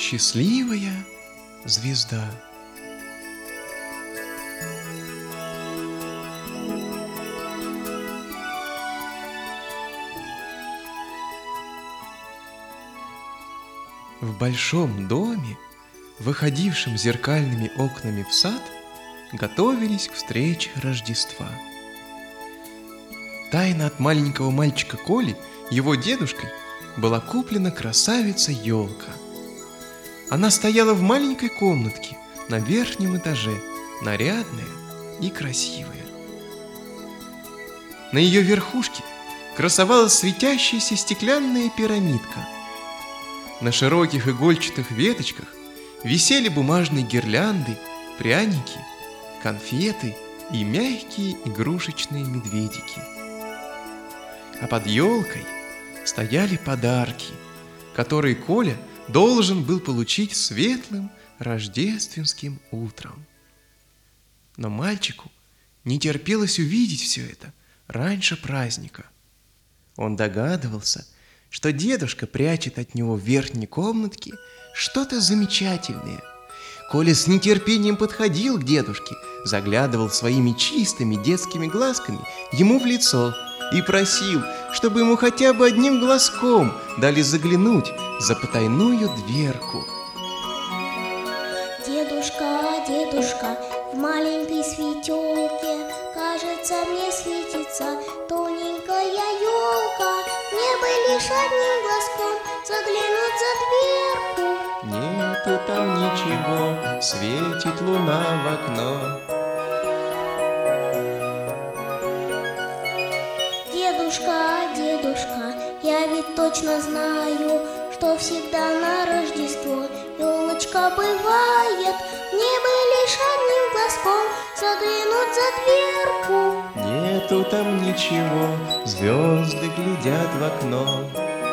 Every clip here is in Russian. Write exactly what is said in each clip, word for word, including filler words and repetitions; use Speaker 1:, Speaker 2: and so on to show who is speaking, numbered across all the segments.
Speaker 1: Счастливая звезда. В большом доме, выходившем зеркальными окнами в сад, готовились к встрече Рождества. Тайно от маленького мальчика Коли, его дедушкой, была куплена красавица-елка. Она стояла в маленькой комнатке на верхнем этаже, нарядная и красивая. На ее верхушке красовалась светящаяся стеклянная пирамидка. На широких игольчатых веточках висели бумажные гирлянды, пряники, конфеты и мягкие игрушечные медведики. А под елкой стояли подарки, которые Коля должен был получить светлым рождественским утром. Но мальчику не терпелось увидеть все это раньше праздника. Он догадывался, что дедушка прячет от него в верхней комнатке что-то замечательное. Коля с нетерпением подходил к дедушке, заглядывал своими чистыми детскими глазками ему в лицо и просил, чтобы ему хотя бы одним глазком дали заглянуть за потайную дверку.
Speaker 2: Дедушка, дедушка, в маленькой светелке, кажется, мне светится тоненькая елка. Мне бы лишь одним глазком заглянуть за дверку.
Speaker 1: Нету там ничего, светит луна в окно.
Speaker 2: Дедушка, дедушка, я ведь точно знаю, что всегда на Рождество елочка бывает. Мне бы лишь одним глазком заглянуть за дверку.
Speaker 1: Нету там ничего, звезды глядят в окно.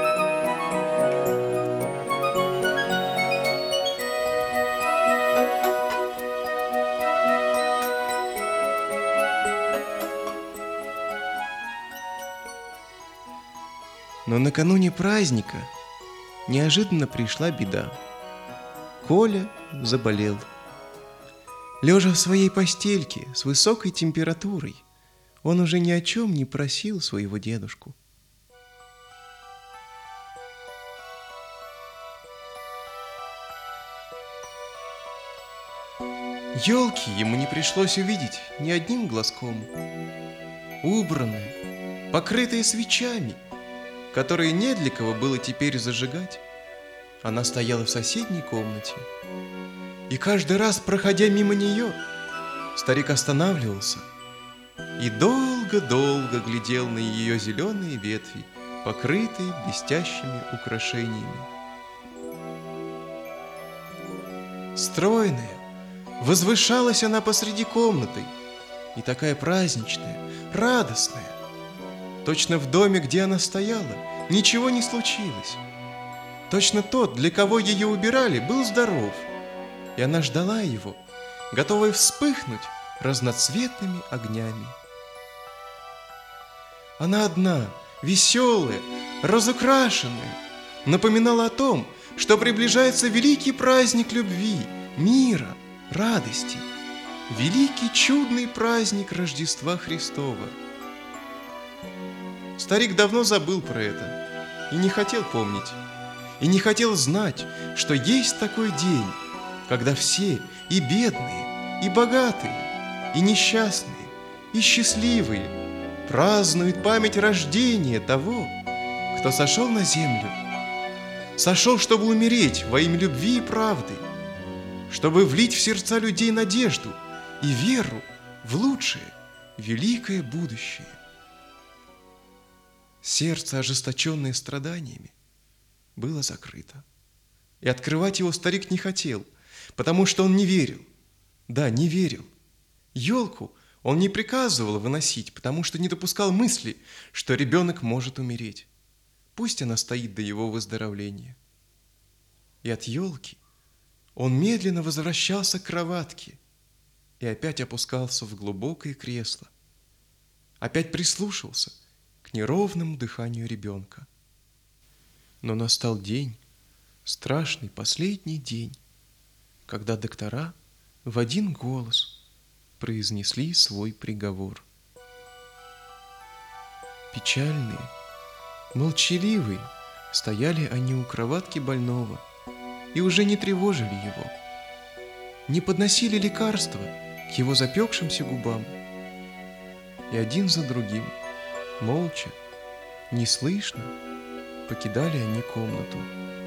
Speaker 1: Но накануне праздника неожиданно пришла беда. Коля заболел. Лежа в своей постельке с высокой температурой, он уже ни о чем не просил своего дедушку. Елки ему не пришлось увидеть ни одним глазком. Убранная, покрытая свечами, которые не для кого было теперь зажигать, она стояла в соседней комнате. И каждый раз, проходя мимо нее, старик останавливался и долго-долго глядел на ее зеленые ветви, покрытые блестящими украшениями. Стройная, возвышалась она посреди комнаты, и такая праздничная, радостная. Точно в доме, где она стояла, ничего не случилось. Точно тот, для кого ее убирали, был здоров, и она ждала его, готовая вспыхнуть разноцветными огнями. Она одна, веселая, разукрашенная, напоминала о том, что приближается великий праздник любви, мира, радости, великий чудный праздник Рождества Христова. Старик давно забыл про это и не хотел помнить, и не хотел знать, что есть такой день, когда все, и бедные, и богатые, и несчастные, и счастливые, празднуют память рождения того, кто сошел на землю, сошел, чтобы умереть во имя любви и правды, чтобы влить в сердца людей надежду и веру в лучшее, великое будущее. Сердце, ожесточенное страданиями, было закрыто. И открывать его старик не хотел, потому что он не верил. Да, не верил. Елку он не приказывал выносить, потому что не допускал мысли, что ребенок может умереть. Пусть она стоит до его выздоровления. И от елки он медленно возвращался к кроватке и опять опускался в глубокое кресло. Опять прислушался к неровному дыханию ребенка. Но настал день, страшный последний день, когда доктора в один голос произнесли свой приговор. Печальные, молчаливые стояли они у кроватки больного и уже не тревожили его, не подносили лекарства к его запекшимся губам. И один за другим, молча, неслышно, покидали они комнату.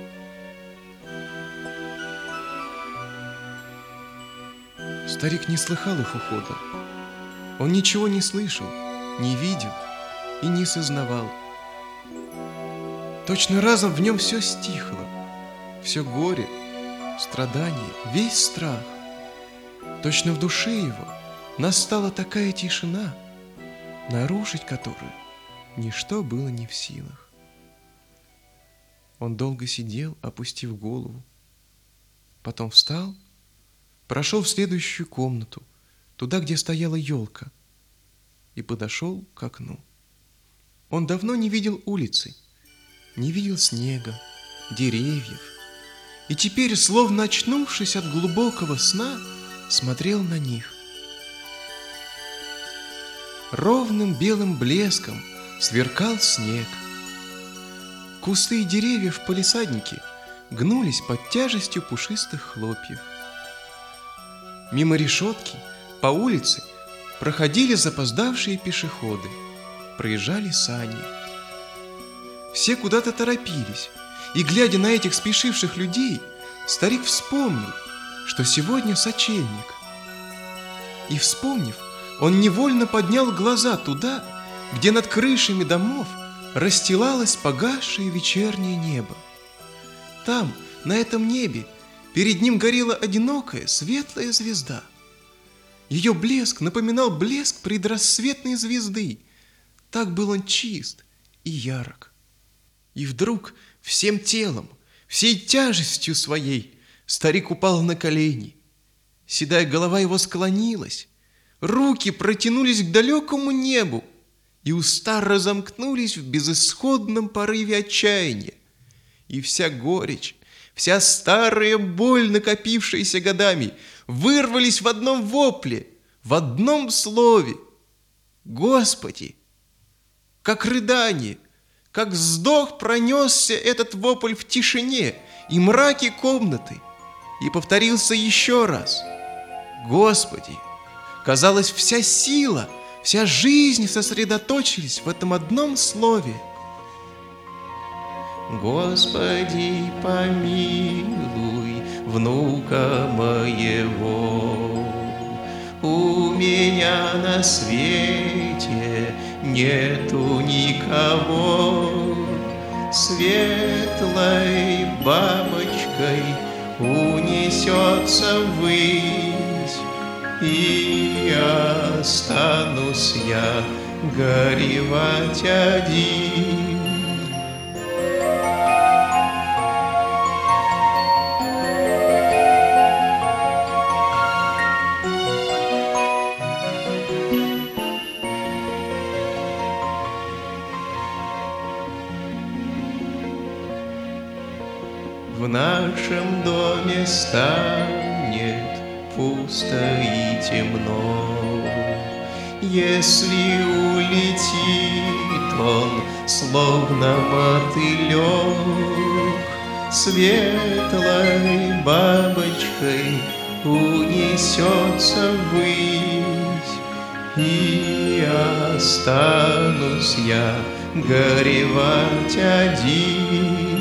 Speaker 1: Старик не слыхал их ухода. Он ничего не слышал, не видел и не сознавал. Точно разом в нем все стихло, все горе, страдание, весь страх. Точно в душе его настала такая тишина, нарушить которую ничто было не в силах. Он долго сидел, опустив голову, потом встал, прошел в следующую комнату, туда, где стояла елка, и подошел к окну. Он давно не видел улицы, не видел снега, деревьев, и теперь, словно очнувшись от глубокого сна, смотрел на них. Ровным белым блеском сверкал снег. Кусты и деревья в палисаднике гнулись под тяжестью пушистых хлопьев. Мимо решетки по улице проходили запоздавшие пешеходы, проезжали сани. Все куда-то торопились, и, глядя на этих спешивших людей, старик вспомнил, что сегодня сочельник. И, вспомнив, он невольно поднял глаза туда, где над крышами домов расстилалось погасшее вечернее небо. Там, на этом небе, перед ним горела одинокая светлая звезда. Ее блеск напоминал блеск предрассветной звезды. Так был он чист и ярок. И вдруг всем телом, всей тяжестью своей старик упал на колени. Седая голова его склонилась, руки протянулись к далекому небу, и уста разомкнулись в безысходном порыве отчаяния. И вся горечь, вся старая боль, накопившаяся годами, вырвались в одном вопле, в одном слове. Господи! Как рыдание, как вздох пронесся этот вопль в тишине и мраке комнаты и повторился еще раз. Господи! Казалось, вся сила, вся жизнь сосредоточились в этом одном слове. Господи, помилуй внука моего, у меня на свете нету никого, светлой бабочкой унесется ввысь, и останусь я горевать один. В нашем доме станет пусто и темно, если улетит он, словно мотылек, светлой бабочкой унесется ввысь, и останусь я горевать один.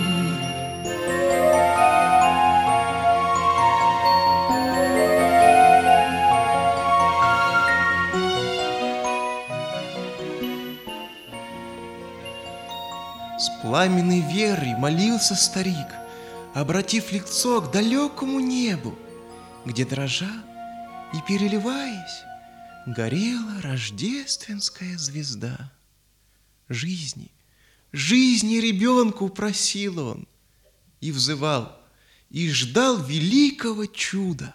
Speaker 1: С пламенной верой молился старик, обратив лицо к далекому небу, где, дрожа и переливаясь, горела рождественская звезда. Жизни, жизни ребенку просил он, и взывал, и ждал великого чуда.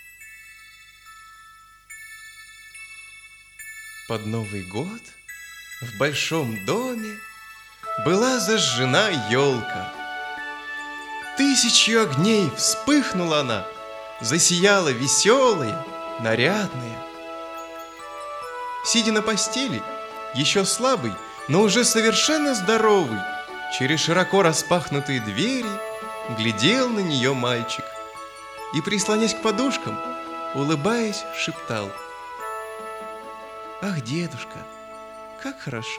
Speaker 1: Под Новый год В большом доме была зажжена елка. Тысячью огней вспыхнула она, засияла веселая, нарядная. Сидя на постели, еще слабый, но уже совершенно здоровый, через широко распахнутые двери глядел на нее мальчик и, прислонясь к подушкам, улыбаясь, шептал: «Ах, дедушка, как хорошо!»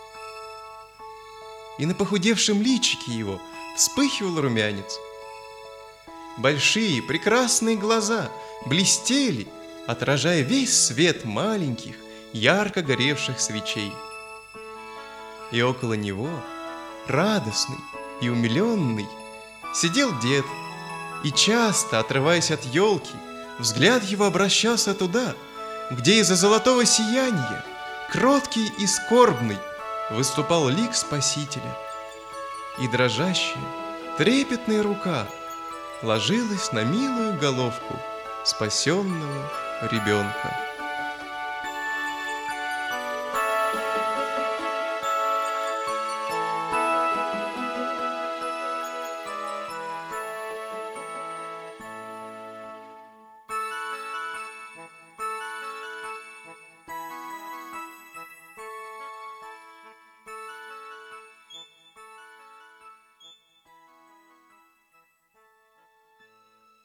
Speaker 1: И на похудевшем личике его вспыхивал румянец. Большие прекрасные глаза блестели, отражая весь свет маленьких, ярко горевших свечей. И около него, радостный и умиленный, сидел дед, и часто, отрываясь от елки, взгляд его обращался туда, где из-за золотого сияния, кроткий и скорбный, выступал лик Спасителя, и дрожащая, трепетная рука ложилась на милую головку спасенного ребенка.